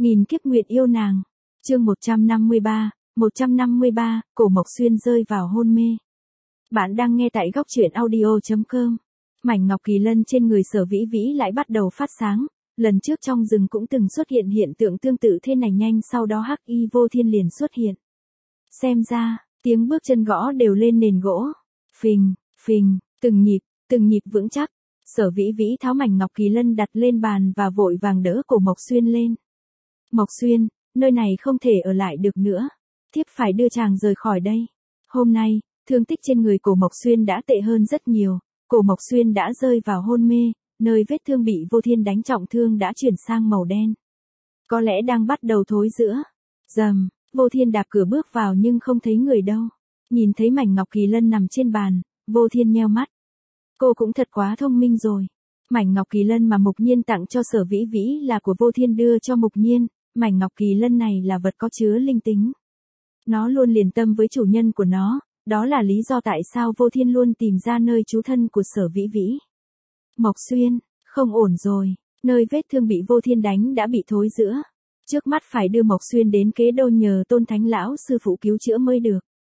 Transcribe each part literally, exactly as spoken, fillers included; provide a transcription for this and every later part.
Nghìn kiếp nguyện yêu nàng. Chương một trăm năm mươi ba, một trăm năm mươi ba, Cổ Mộc Xuyên rơi vào hôn mê. Bạn đang nghe tại góc truyện audio chấm com. Mảnh ngọc kỳ lân trên người Sở Vĩ Vĩ lại bắt đầu phát sáng, lần trước trong rừng cũng từng xuất hiện hiện tượng tương tự thế này, nhanh sau đó Hắc Y Vô Thiên liền xuất hiện. Xem ra, tiếng bước chân gõ đều lên nền gỗ. Phình, phình, từng nhịp, từng nhịp vững chắc. Sở Vĩ Vĩ tháo mảnh ngọc kỳ lân đặt lên bàn và vội vàng đỡ Cổ Mộc Xuyên lên. Mộc Xuyên, nơi này không thể ở lại được nữa. Thiếp phải đưa chàng rời khỏi đây. Hôm nay, thương tích trên người Cổ Mộc Xuyên đã tệ hơn rất nhiều. Cổ Mộc Xuyên đã rơi vào hôn mê, nơi vết thương bị Vô Thiên đánh trọng thương đã chuyển sang màu đen. Có lẽ đang bắt đầu thối rữa. Rầm, Vô Thiên đạp cửa bước vào nhưng không thấy người đâu. Nhìn thấy mảnh ngọc kỳ lân nằm trên bàn, Vô Thiên nheo mắt. Cô cũng thật quá thông minh rồi. Mảnh ngọc kỳ lân mà Mục Nhiên tặng cho Sở Vĩ Vĩ là của Vô Thiên đưa cho Mục Nhiên. Mảnh ngọc kỳ lân này là vật có chứa linh tính. Nó luôn liền tâm với chủ nhân của nó, đó là lý do tại sao Vô Thiên luôn tìm ra nơi trú thân của Sở Vĩ Vĩ. Mộc Xuyên, không ổn rồi, nơi vết thương bị Vô Thiên đánh đã bị thối rữa. Trước mắt phải đưa Mộc Xuyên đến Kế Đô nhờ Tôn Thánh lão sư phụ cứu chữa mới được.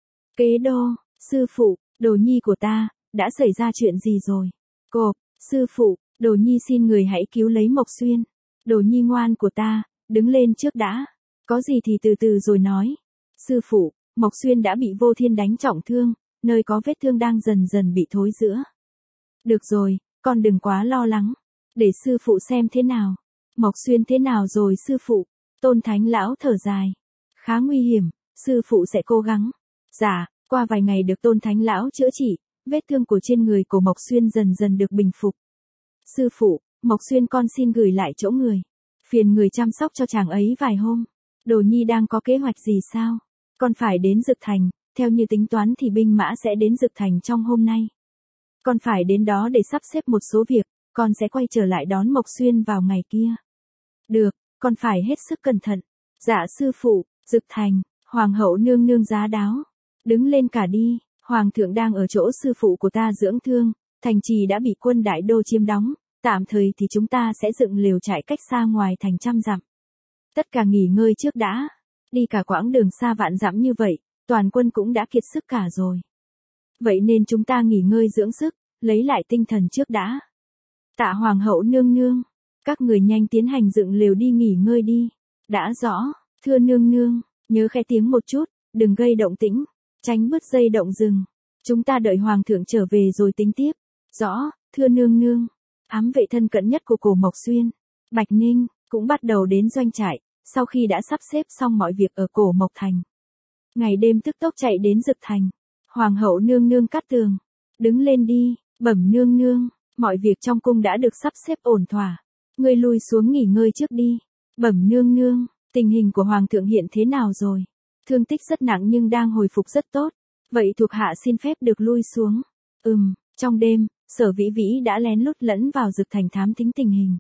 Kế Đô, sư phụ, đồ nhi của ta, đã xảy ra chuyện gì rồi? Cộp, sư phụ, đồ nhi xin người hãy cứu lấy Mộc Xuyên. Đồ nhi ngoan của ta, đứng lên trước đã. Có gì thì từ từ rồi nói. Sư phụ, Mộc Xuyên đã bị Vô Thiên đánh trọng thương, nơi có vết thương đang dần dần bị thối rữa. Được rồi, con đừng quá lo lắng. Để sư phụ xem thế nào. Mộc Xuyên thế nào rồi sư phụ? Tôn Thánh lão thở dài. Khá nguy hiểm, sư phụ sẽ cố gắng. Dạ, qua vài ngày được Tôn Thánh lão chữa trị, vết thương của trên người của Mộc Xuyên dần dần được bình phục. Sư phụ, Mộc Xuyên con xin gửi lại chỗ người. Phiền người chăm sóc cho chàng ấy vài hôm. Đồ nhi đang có kế hoạch gì sao? Con phải đến Dực Thành, theo như tính toán thì binh mã sẽ đến Dực Thành trong hôm nay. Con phải đến đó để sắp xếp một số việc, con sẽ quay trở lại đón Mộc Xuyên vào ngày kia. Được, con phải hết sức cẩn thận. Dạ sư phụ, Dực Thành, Hoàng hậu nương nương giá đáo. Đứng lên cả đi, Hoàng thượng đang ở chỗ sư phụ của ta dưỡng thương, thành trì đã bị quân Đại Đô chiếm đóng, tạm thời thì chúng ta sẽ dựng lều trại cách xa ngoài thành trăm dặm. Tất cả nghỉ ngơi trước đã. Đi cả quãng đường xa vạn dặm như vậy, toàn quân cũng đã kiệt sức cả rồi. Vậy nên chúng ta nghỉ ngơi dưỡng sức, lấy lại tinh thần trước đã. Tạ Hoàng hậu nương nương, các người nhanh tiến hành dựng lều đi nghỉ ngơi đi. Đã rõ, thưa nương nương, nhớ khẽ tiếng một chút, đừng gây động tĩnh, tránh bứt dây động rừng. Chúng ta đợi Hoàng thượng trở về rồi tính tiếp. Rõ, thưa nương nương. Ám vệ thân cận nhất của Cổ Mộc Xuyên, Bạch Ninh, cũng bắt đầu đến doanh trại, sau khi đã sắp xếp xong mọi việc ở Cổ Mộc Thành. Ngày đêm tức tốc chạy đến Dực Thành. Hoàng hậu nương nương Cát Tường, đứng lên đi, Bẩm nương nương, mọi việc trong cung đã được sắp xếp ổn thỏa. Ngươi lui xuống nghỉ ngơi trước đi. Bẩm nương nương, tình hình của Hoàng thượng hiện thế nào rồi? Thương tích rất nặng nhưng đang hồi phục rất tốt. Vậy thuộc hạ xin phép được lui xuống. Ừm, trong đêm, Sở Vĩ Vĩ đã lén lút lẫn vào Dực Thành thám thính tình hình.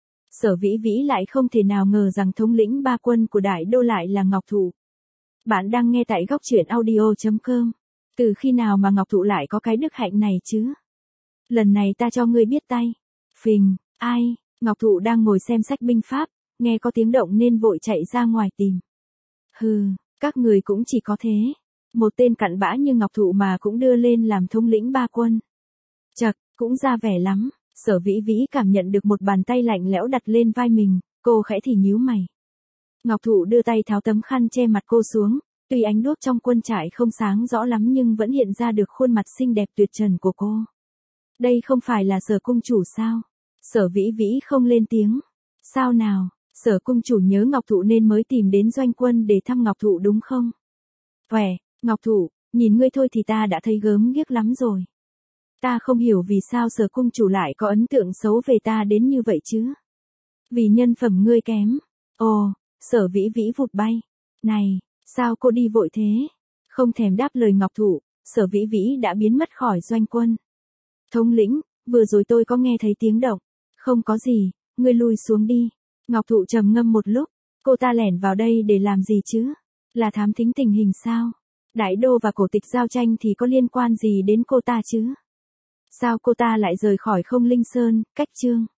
Sở Vĩ Vĩ lại không thể nào ngờ rằng thống lĩnh ba quân của Đại Đô lại là Ngọc Thụ. Bạn đang nghe tại góc truyện audio chấm com. Từ khi nào mà Ngọc Thụ lại có cái đức hạnh này chứ? Lần này ta cho ngươi biết tay. Phình, ai? Ngọc Thụ đang ngồi xem sách binh pháp, nghe có tiếng động nên vội chạy ra ngoài tìm. Hừ, các người cũng chỉ có thế. Một tên cặn bã như Ngọc Thụ mà cũng đưa lên làm thống lĩnh ba quân. Chật, cũng ra vẻ lắm. Sở Vĩ Vĩ cảm nhận được một bàn tay lạnh lẽo đặt lên vai mình, cô khẽ thì nhíu mày. Ngọc Thụ đưa tay tháo tấm khăn che mặt cô xuống, tuy ánh đuốc trong quân trại không sáng rõ lắm nhưng vẫn hiện ra được khuôn mặt xinh đẹp tuyệt trần của cô. Đây không phải là Sở cung chủ sao? Sở Vĩ Vĩ không lên tiếng. Sao nào, Sở cung chủ nhớ Ngọc Thụ nên mới tìm đến doanh quân để thăm Ngọc Thụ đúng không? Khỏe, Ngọc Thụ, nhìn ngươi thôi thì ta đã thấy gớm ghiếc lắm rồi. Ta không hiểu vì sao Sở cung chủ lại có ấn tượng xấu về ta đến như vậy chứ. Vì nhân phẩm ngươi kém. Ồ, Sở Vĩ Vĩ vụt bay. Này, sao cô đi vội thế? Không thèm đáp lời Ngọc Thụ, Sở Vĩ Vĩ đã biến mất khỏi doanh quân. Thống lĩnh, vừa rồi tôi có nghe thấy tiếng động. Không có gì, ngươi lui xuống đi. Ngọc Thụ trầm ngâm một lúc, cô ta lẻn vào đây để làm gì chứ? Là thám thính tình hình sao? Đại Đô và Cổ Tịch giao tranh thì có liên quan gì đến cô ta chứ? Sao cô ta lại rời khỏi Không Linh Sơn, Cách Chương?